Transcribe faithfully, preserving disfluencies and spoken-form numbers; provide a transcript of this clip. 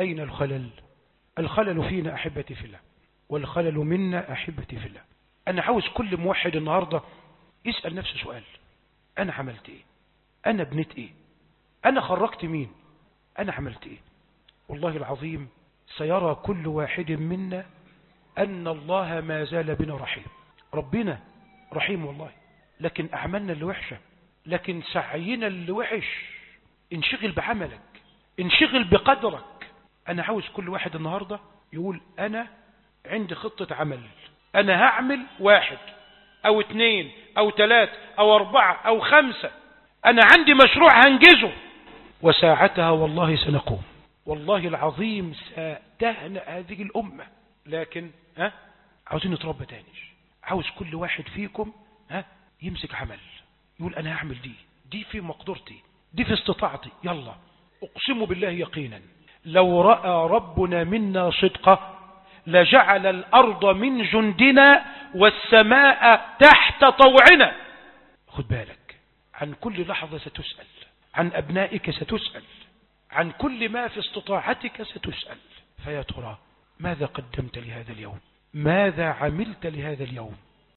أين الخلل؟ الخلل فينا أحبتي في الله، والخلل منا أحبتي في الله. أنا عاوز كل موحد النهاردة يسأل نفسه سؤال: أنا عملت إيه؟ أنا بنيت إيه؟ أنا خرجت مين؟ أنا عملت إيه؟ والله العظيم سيرى كل واحد منا أن الله ما زال بنا رحيم. ربنا رحيم والله، لكن أعمالنا اللي وحشة، لكن سعينا اللي وحش. انشغل بعملك، انشغل بقدرك. أنا عاوز كل واحد النهاردة يقول: أنا عندي خطة عمل، أنا هعمل واحد أو اثنين أو ثلاث أو أربعة أو خمسة، أنا عندي مشروع هنجزه، وساعتها والله سنقوم. والله العظيم ستهنأ هذه الأمة. لكن ها عاوزين نتربى تاني. عاوز كل واحد فيكم ها يمسك عمل، يقول: أنا هعمل دي دي في مقدرتي، دي في استطاعتي. يلا، أقسم بالله يقينا لو رأى ربنا منا صدقة لجعل الأرض من جندنا والسماء تحت طوعنا. خد بالك، عن كل لحظة ستسأل، عن أبنائك ستسأل، عن كل ما في استطاعتك ستسأل. فيا ترى ماذا قدمت لهذا اليوم؟ ماذا عملت لهذا اليوم؟